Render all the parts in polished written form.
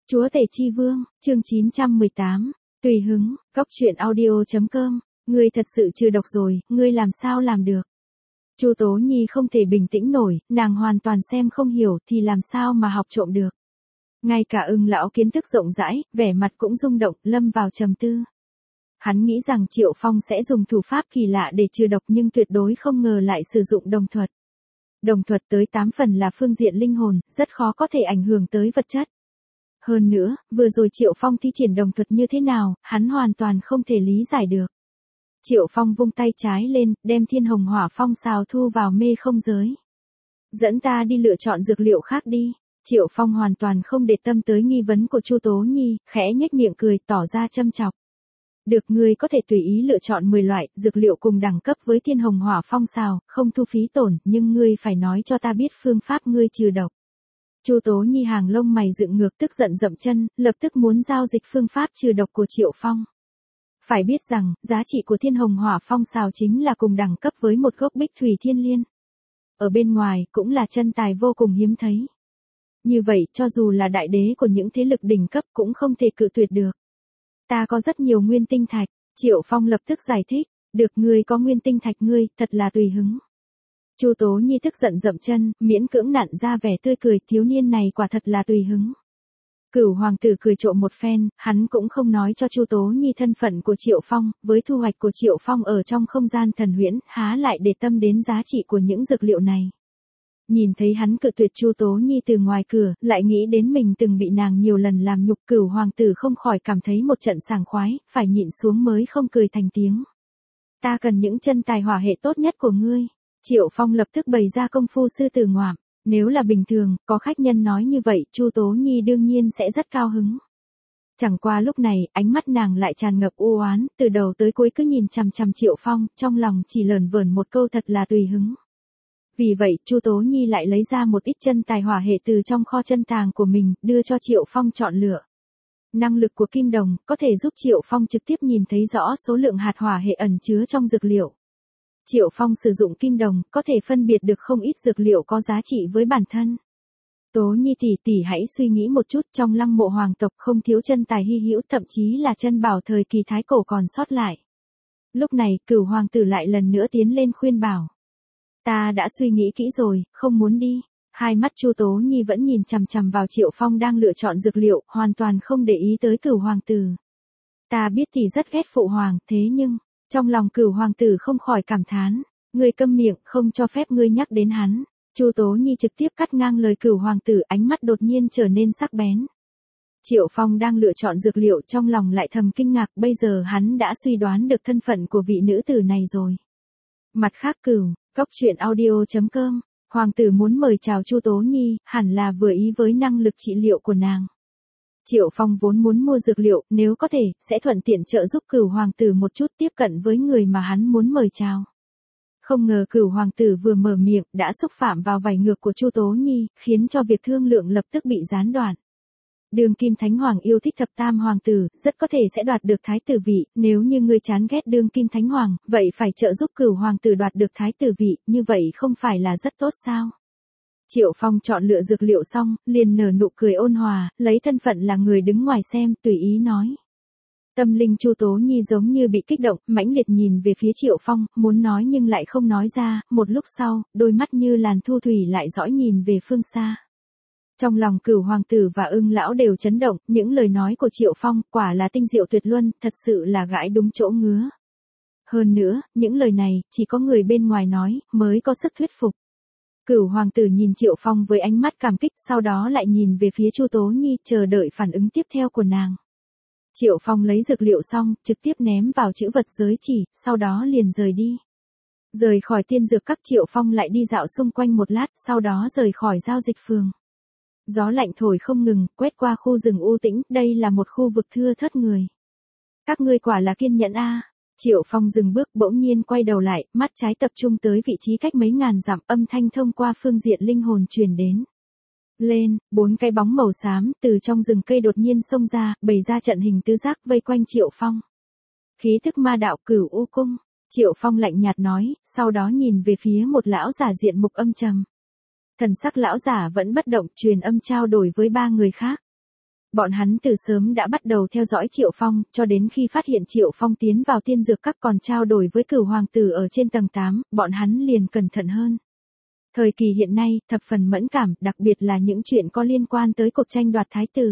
Chúa Tể Chi Vương, chương 918, tùy hứng, góc truyện audio.com, ngươi thật sự trừ độc rồi, ngươi làm sao làm được? Chu Tố Nhi không thể bình tĩnh nổi, nàng hoàn toàn xem không hiểu thì làm sao mà học trộm được. Ngay cả Ưng lão kiến thức rộng rãi, vẻ mặt cũng rung động, lâm vào trầm tư. Hắn nghĩ rằng Triệu Phong sẽ dùng thủ pháp kỳ lạ để trừ độc nhưng tuyệt đối không ngờ lại sử dụng đồng thuật. Đồng thuật tới 8 phần là phương diện linh hồn, rất khó có thể ảnh hưởng tới vật chất. Hơn nữa, vừa rồi Triệu Phong thi triển đồng thuật như thế nào, hắn hoàn toàn không thể lý giải được. Triệu Phong vung tay trái lên, đem thiên hồng hỏa phong xào thu vào mê không giới. Dẫn ta đi lựa chọn dược liệu khác đi. Triệu Phong hoàn toàn không để tâm tới nghi vấn của Chu Tố Nhi, khẽ nhếch miệng cười tỏ ra châm chọc. Được, ngươi có thể tùy ý lựa chọn 10 loại dược liệu cùng đẳng cấp với thiên hồng hỏa phong xào, không thu phí tổn, nhưng ngươi phải nói cho ta biết phương pháp ngươi trừ độc. Chu Tố Nhi hàng lông mày dựng ngược tức giận dậm chân, lập tức muốn giao dịch phương pháp trừ độc của Triệu Phong. Phải biết rằng, giá trị của thiên hồng hỏa phong xào chính là cùng đẳng cấp với một gốc bích thủy thiên liên. Ở bên ngoài, cũng là chân tài vô cùng hiếm thấy. Như vậy, cho dù là đại đế của những thế lực đỉnh cấp cũng không thể cự tuyệt được. Ta có rất nhiều nguyên tinh thạch, Triệu Phong lập tức giải thích, được, ngươi có nguyên tinh thạch ngươi, thật là tùy hứng. Chu Tố Nhi tức giận dậm chân, miễn cưỡng nặn ra vẻ tươi cười, thiếu niên này quả thật là tùy hứng. Cửu hoàng tử cười trộm một phen, hắn cũng không nói cho Chu Tố Nhi thân phận của Triệu Phong, với thu hoạch của Triệu Phong ở trong không gian thần huyễn, há lại để tâm đến giá trị của những dược liệu này. Nhìn thấy hắn cự tuyệt Chu Tố Nhi từ ngoài cửa, lại nghĩ đến mình từng bị nàng nhiều lần làm nhục, Cửu hoàng tử không khỏi cảm thấy một trận sảng khoái, phải nhịn xuống mới không cười thành tiếng. Ta cần những chân tài hỏa hệ tốt nhất của ngươi. Triệu Phong lập tức bày ra công phu sư tử ngoạm. Nếu là bình thường, có khách nhân nói như vậy, Chu Tố Nhi đương nhiên sẽ rất cao hứng. Chẳng qua lúc này, ánh mắt nàng lại tràn ngập u oán, từ đầu tới cuối cứ nhìn chằm chằm Triệu Phong, trong lòng chỉ lởn vởn một câu thật là tùy hứng. Vì vậy, Chu Tố Nhi lại lấy ra một ít chân tài hỏa hệ từ trong kho chân tàng của mình, đưa cho Triệu Phong chọn lựa. Năng lực của kim đồng, có thể giúp Triệu Phong trực tiếp nhìn thấy rõ số lượng hạt hỏa hệ ẩn chứa trong dược liệu. Triệu Phong sử dụng kim đồng, có thể phân biệt được không ít dược liệu có giá trị với bản thân. Tố Nhi tỷ tỷ hãy suy nghĩ một chút, trong lăng mộ hoàng tộc không thiếu chân tài hy hữu, thậm chí là chân bảo thời kỳ thái cổ còn sót lại. Lúc này, Cửu hoàng tử lại lần nữa tiến lên khuyên bảo. Ta đã suy nghĩ kỹ rồi, không muốn đi. Hai mắt Chu Tố Nhi vẫn nhìn chằm chằm vào Triệu Phong đang lựa chọn dược liệu, hoàn toàn không để ý tới Cửu hoàng tử. Ta biết tỷ rất ghét phụ hoàng, thế nhưng... Trong lòng Cửu hoàng tử không khỏi cảm thán, ngươi câm miệng, không cho phép ngươi nhắc đến hắn. Chu Tố Nhi trực tiếp cắt ngang lời Cửu hoàng tử, ánh mắt đột nhiên trở nên sắc bén. Triệu Phong đang lựa chọn dược liệu, trong lòng lại thầm kinh ngạc, bây giờ hắn đã suy đoán được thân phận của vị nữ tử này rồi. Mặt khác góc truyện audio.com, hoàng tử muốn mời chào Chu Tố Nhi, hẳn là vừa ý với năng lực trị liệu của nàng. Triệu Phong vốn muốn mua dược liệu, nếu có thể, sẽ thuận tiện trợ giúp Cửu hoàng tử một chút tiếp cận với người mà hắn muốn mời chào. Không ngờ Cửu hoàng tử vừa mở miệng, đã xúc phạm vào vảy ngược của Chu Tố Nhi, khiến cho việc thương lượng lập tức bị gián đoạn. Đương kim thánh hoàng yêu thích thập tam hoàng tử, rất có thể sẽ đoạt được thái tử vị, nếu như ngươi chán ghét đương kim thánh hoàng, vậy phải trợ giúp Cửu hoàng tử đoạt được thái tử vị, như vậy không phải là rất tốt sao? Triệu Phong chọn lựa dược liệu xong, liền nở nụ cười ôn hòa, lấy thân phận là người đứng ngoài xem, tùy ý nói. Tâm linh Chu Tố Nhi giống như bị kích động, mãnh liệt nhìn về phía Triệu Phong, muốn nói nhưng lại không nói ra, một lúc sau, đôi mắt như làn thu thủy lại dõi nhìn về phương xa. Trong lòng Cửu hoàng tử và Ưng lão đều chấn động, những lời nói của Triệu Phong, quả là tinh diệu tuyệt luân, thật sự là gãi đúng chỗ ngứa. Hơn nữa, những lời này, chỉ có người bên ngoài nói, mới có sức thuyết phục. Cửu hoàng tử nhìn Triệu Phong với ánh mắt cảm kích, sau đó lại nhìn về phía Chu Tố Nhi, chờ đợi phản ứng tiếp theo của nàng. Triệu Phong lấy dược liệu xong, trực tiếp ném vào trữ vật giới chỉ, sau đó liền rời đi. Rời khỏi tiên dược các, Triệu Phong lại đi dạo xung quanh một lát, sau đó rời khỏi giao dịch phường. Gió lạnh thổi không ngừng, quét qua khu rừng u tĩnh, đây là một khu vực thưa thớt người. Các ngươi quả là kiên nhẫn a. Triệu Phong dừng bước, bỗng nhiên quay đầu lại, mắt trái tập trung tới vị trí cách mấy ngàn dặm, âm thanh thông qua phương diện linh hồn truyền đến. Lên, 4 cái bóng màu xám từ trong rừng cây đột nhiên xông ra, bày ra trận hình tứ giác vây quanh Triệu Phong. Khí thức ma đạo Cửu U cung, Triệu Phong lạnh nhạt nói, sau đó nhìn về phía một lão giả diện mục âm trầm. Thần sắc lão giả vẫn bất động, truyền âm trao đổi với 3 người khác. Bọn hắn từ sớm đã bắt đầu theo dõi Triệu Phong, cho đến khi phát hiện Triệu Phong tiến vào tiên dược các còn trao đổi với Cửu hoàng tử ở trên tầng 8, bọn hắn liền cẩn thận hơn. Thời kỳ hiện nay, thập phần mẫn cảm, đặc biệt là những chuyện có liên quan tới cuộc tranh đoạt thái tử.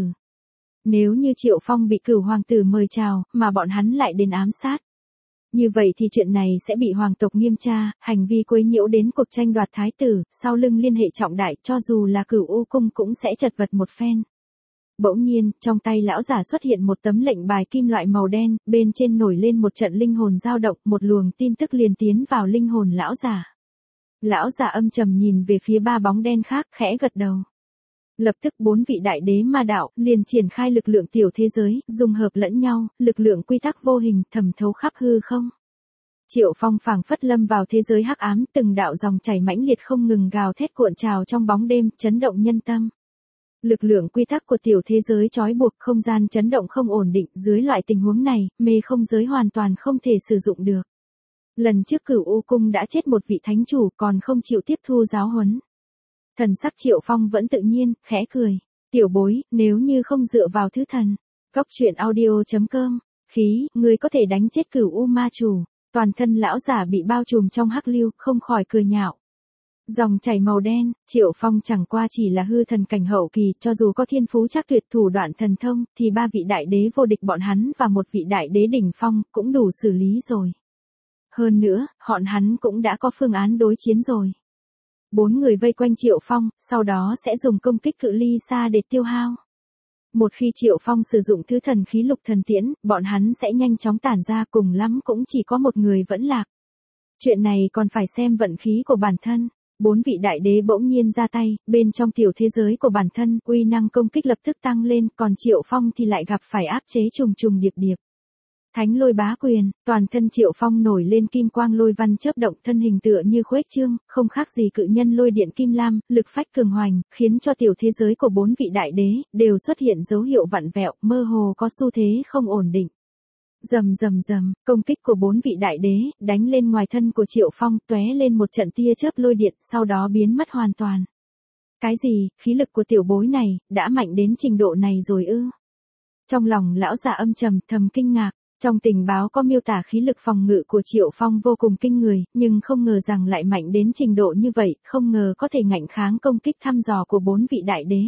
Nếu như Triệu Phong bị Cửu hoàng tử mời chào, mà bọn hắn lại đến ám sát. Như vậy thì chuyện này sẽ bị hoàng tộc nghiêm tra, hành vi quấy nhiễu đến cuộc tranh đoạt thái tử, sau lưng liên hệ trọng đại, cho dù là Cửu U cung cũng sẽ chật vật một phen. Bỗng nhiên, trong tay lão giả xuất hiện một tấm lệnh bài kim loại màu đen, bên trên nổi lên một trận linh hồn dao động, một luồng tin tức liền tiến vào linh hồn lão giả. Lão giả âm trầm nhìn về phía 3 bóng đen khác, khẽ gật đầu. Lập tức 4 vị đại đế ma đạo liền triển khai lực lượng tiểu thế giới, dung hợp lẫn nhau, lực lượng quy tắc vô hình thẩm thấu khắp hư không. Triệu Phong phảng phất lâm vào thế giới hắc ám, từng đạo dòng chảy mãnh liệt không ngừng gào thét cuộn trào trong bóng đêm, chấn động nhân tâm. Lực lượng quy tắc của tiểu thế giới trói buộc, không gian chấn động không ổn định, dưới loại tình huống này, mê không giới hoàn toàn không thể sử dụng được. Lần trước Cửu U cung đã chết một vị thánh chủ, còn không chịu tiếp thu giáo huấn. Thần sắc Triệu Phong vẫn tự nhiên, khẽ cười. Tiểu bối, nếu như không dựa vào thứ thần. Góc truyện audio.com. Khí, ngươi có thể đánh chết Cửu U ma chủ. Toàn thân lão giả bị bao trùm trong hắc lưu, không khỏi cười nhạo. Dòng chảy màu đen, Triệu Phong chẳng qua chỉ là hư thần cảnh hậu kỳ, cho dù có thiên phú chắc tuyệt thủ đoạn thần thông, thì 3 vị đại đế vô địch bọn hắn và một vị đại đế đỉnh phong, cũng đủ xử lý rồi. Hơn nữa, bọn hắn cũng đã có phương án đối chiến rồi. 4 người vây quanh Triệu Phong, sau đó sẽ dùng công kích cự ly xa để tiêu hao. Một khi Triệu Phong sử dụng thứ thần khí lục thần tiễn, bọn hắn sẽ nhanh chóng tản ra, cùng lắm cũng chỉ có một người vẫn lạc. Chuyện này còn phải xem vận khí của bản thân. 4 vị đại đế bỗng nhiên ra tay, bên trong tiểu thế giới của bản thân, uy năng công kích lập tức tăng lên, còn Triệu Phong thì lại gặp phải áp chế trùng trùng điệp điệp. Thánh lôi bá quyền, toàn thân Triệu Phong nổi lên kim quang lôi văn chớp động, thân hình tựa như khuếch trương, không khác gì cự nhân lôi điện kim lam, lực phách cường hoành, khiến cho tiểu thế giới của 4 vị đại đế đều xuất hiện dấu hiệu vặn vẹo, mơ hồ có xu thế không ổn định. Rầm rầm rầm, công kích của 4 vị đại đế đánh lên ngoài thân của Triệu Phong, tóe lên một trận tia chớp lôi điện, sau đó biến mất hoàn toàn. Cái gì, khí lực của tiểu bối này đã mạnh đến trình độ này rồi ư? Trong lòng lão già âm trầm, thầm kinh ngạc. Trong tình báo có miêu tả khí lực phòng ngự của Triệu Phong vô cùng kinh người, nhưng không ngờ rằng lại mạnh đến trình độ như vậy, không ngờ có thể ngạnh kháng công kích thăm dò của 4 vị đại đế.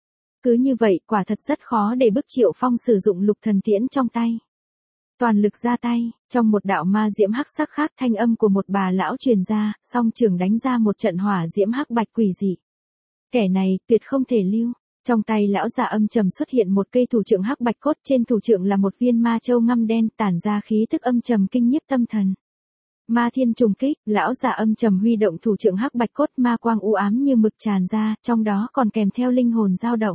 Cứ như vậy, quả thật rất khó để bức Triệu Phong sử dụng lục thần tiễn trong tay. Toàn lực ra tay, trong một đạo ma diễm hắc sắc khác, thanh âm của một bà lão truyền ra, song trường đánh ra một trận hỏa diễm hắc bạch quỷ dị. Kẻ này tuyệt không thể lưu. Trong tay lão già âm trầm xuất hiện một cây thủ trượng hắc bạch cốt, trên thủ trượng là một viên ma châu ngăm đen, tản ra khí tức âm trầm kinh nhiếp tâm thần. Ma thiên trùng kích, lão già âm trầm huy động thủ trượng hắc bạch cốt, ma quang u ám như mực tràn ra, trong đó còn kèm theo linh hồn dao động.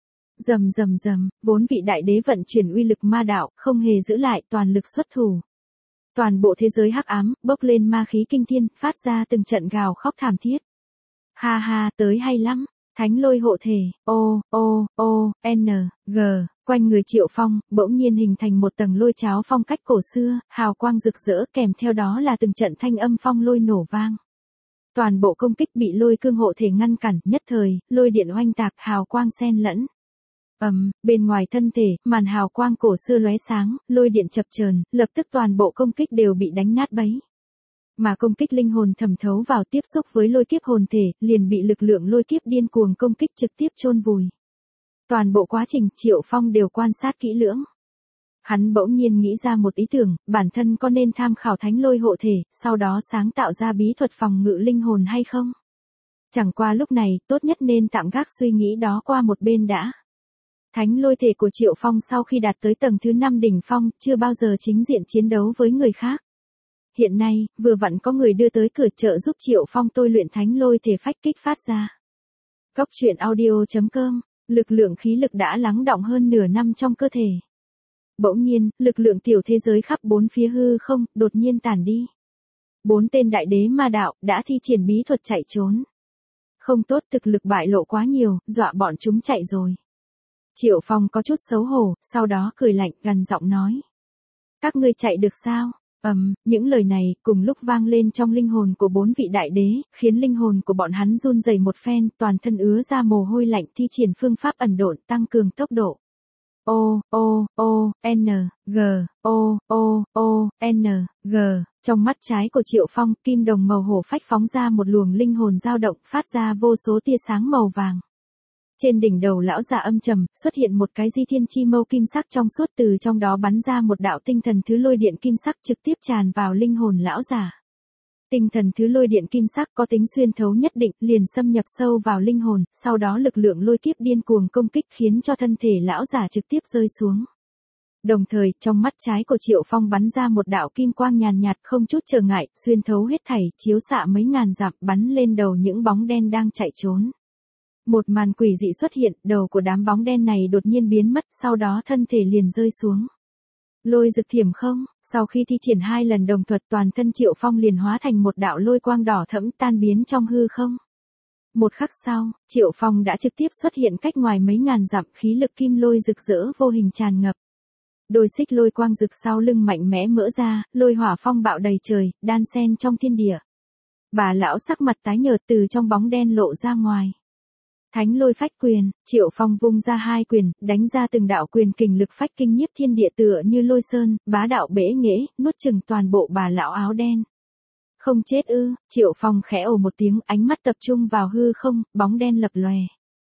Rầm rầm rầm, 4 vị đại đế vận chuyển uy lực ma đạo, không hề giữ lại, toàn lực xuất thủ. Toàn bộ thế giới hắc ám bốc lên ma khí kinh thiên, phát ra từng trận gào khóc thảm thiết. Ha ha, tới hay lắm. Thánh lôi hộ thể, N, G, quanh người Triệu Phong, bỗng nhiên hình thành một tầng lôi cháo phong cách cổ xưa, hào quang rực rỡ, kèm theo đó là từng trận thanh âm phong lôi nổ vang. Toàn bộ công kích bị lôi cương hộ thể ngăn cản, nhất thời, lôi điện oanh tạc, hào quang xen lẫn. Bên ngoài thân thể, màn hào quang cổ xưa lóe sáng, lôi điện chập chờn, lập tức toàn bộ công kích đều bị đánh nát bấy. Mà công kích linh hồn thẩm thấu vào tiếp xúc với lôi kiếp hồn thể, liền bị lực lượng lôi kiếp điên cuồng công kích trực tiếp chôn vùi. Toàn bộ quá trình, Triệu Phong đều quan sát kỹ lưỡng. Hắn bỗng nhiên nghĩ ra một ý tưởng, bản thân có nên tham khảo thánh lôi hộ thể, sau đó sáng tạo ra bí thuật phòng ngự linh hồn hay không? Chẳng qua lúc này, tốt nhất nên tạm gác suy nghĩ đó qua một bên đã. Thánh lôi thể của Triệu Phong sau khi đạt tới tầng thứ 5 đỉnh phong, chưa bao giờ chính diện chiến đấu với người khác. Hiện nay, vừa vặn có người đưa tới cửa trợ giúp Triệu Phong tôi luyện thánh lôi thể phách kích phát ra. Góc truyện audio.com, lực lượng khí lực đã lắng đọng hơn nửa năm trong cơ thể. Bỗng nhiên, lực lượng tiểu thế giới khắp 4 phía hư không, đột nhiên tản đi. 4 tên đại đế ma đạo, đã thi triển bí thuật chạy trốn. Không tốt, thực lực bại lộ quá nhiều, dọa bọn chúng chạy rồi. Triệu Phong có chút xấu hổ, sau đó cười lạnh, gằn giọng nói. Các ngươi chạy được sao? Những lời này, cùng lúc vang lên trong linh hồn của 4 vị đại đế, khiến linh hồn của bọn hắn run rẩy một phen, toàn thân ứa ra mồ hôi lạnh, thi triển phương pháp ẩn độn, tăng cường tốc độ. O, O, O, N, G, O, O, O, N, G. Trong mắt trái của Triệu Phong, kim đồng màu hổ phách phóng ra một luồng linh hồn dao động, phát ra vô số tia sáng màu vàng. Trên đỉnh đầu lão già âm trầm, xuất hiện một cái di thiên chi mâu kim sắc trong suốt, từ trong đó bắn ra một đạo tinh thần thứ lôi điện kim sắc trực tiếp tràn vào linh hồn lão già. Tinh thần thứ lôi điện kim sắc có tính xuyên thấu nhất định, liền xâm nhập sâu vào linh hồn, sau đó lực lượng lôi kiếp điên cuồng công kích khiến cho thân thể lão già trực tiếp rơi xuống. Đồng thời, trong mắt trái của Triệu Phong bắn ra một đạo kim quang nhàn nhạt không chút trở ngại, xuyên thấu hết thảy, chiếu xạ mấy ngàn dặm, bắn lên đầu những bóng đen đang chạy trốn. Một màn quỷ dị xuất hiện, đầu của đám bóng đen này đột nhiên biến mất, sau đó thân thể liền rơi xuống. Lôi dực thiểm không, sau khi thi triển 2 lần đồng thuật, toàn thân Triệu Phong liền hóa thành một đạo lôi quang đỏ thẫm tan biến trong hư không. Một khắc sau, Triệu Phong đã trực tiếp xuất hiện cách ngoài mấy ngàn dặm, khí lực kim lôi rực rỡ vô hình tràn ngập. Đôi xích lôi quang rực sau lưng mạnh mẽ mở ra, lôi hỏa phong bạo đầy trời, đan xen trong thiên địa. Bà lão sắc mặt tái nhợt từ trong bóng đen lộ ra ngoài. Thánh lôi phách quyền, Triệu Phong vung ra 2 quyền, đánh ra từng đạo quyền kình lực phách kinh nhiếp thiên địa tựa như lôi sơn, bá đạo bể nghễ, nuốt chửng toàn bộ bà lão áo đen. Không chết ư? Triệu Phong khẽ ồ một tiếng, ánh mắt tập trung vào hư không, bóng đen lập lòe.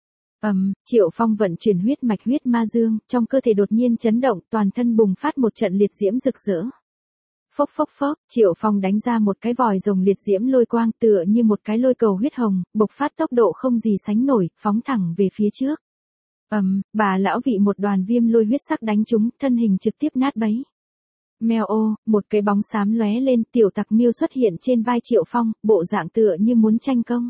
Triệu Phong vận chuyển huyết mạch huyết ma dương, trong cơ thể đột nhiên chấn động, toàn thân bùng phát một trận liệt diễm rực rỡ. Phốc phốc phốc, Triệu Phong đánh ra một cái vòi rồng liệt diễm lôi quang tựa như một cái lôi cầu huyết hồng, bộc phát tốc độ không gì sánh nổi, phóng thẳng về phía trước. Bà lão vị một đoàn viêm lôi huyết sắc đánh trúng, thân hình trực tiếp nát bấy. Mèo ô, một cái bóng xám lóe lên, tiểu tặc miêu xuất hiện trên vai Triệu Phong, bộ dạng tựa như muốn tranh công.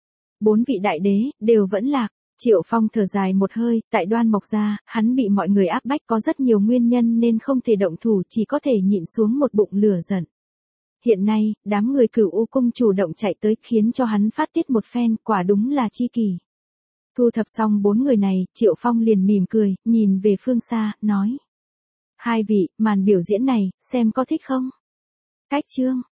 4 vị đại đế, đều vẫn lạc. Triệu Phong thở dài một hơi, tại Đoan Mộc gia, hắn bị mọi người áp bách có rất nhiều nguyên nhân nên không thể động thủ, chỉ có thể nhịn xuống một bụng lửa giận. Hiện nay, đám người Cửu U cung chủ động chạy tới khiến cho hắn phát tiết một phen, quả đúng là chi kỷ. Thu thập xong 4 người này, Triệu Phong liền mỉm cười, nhìn về phương xa, nói. 2 vị, màn biểu diễn này, xem có thích không? Cách chương.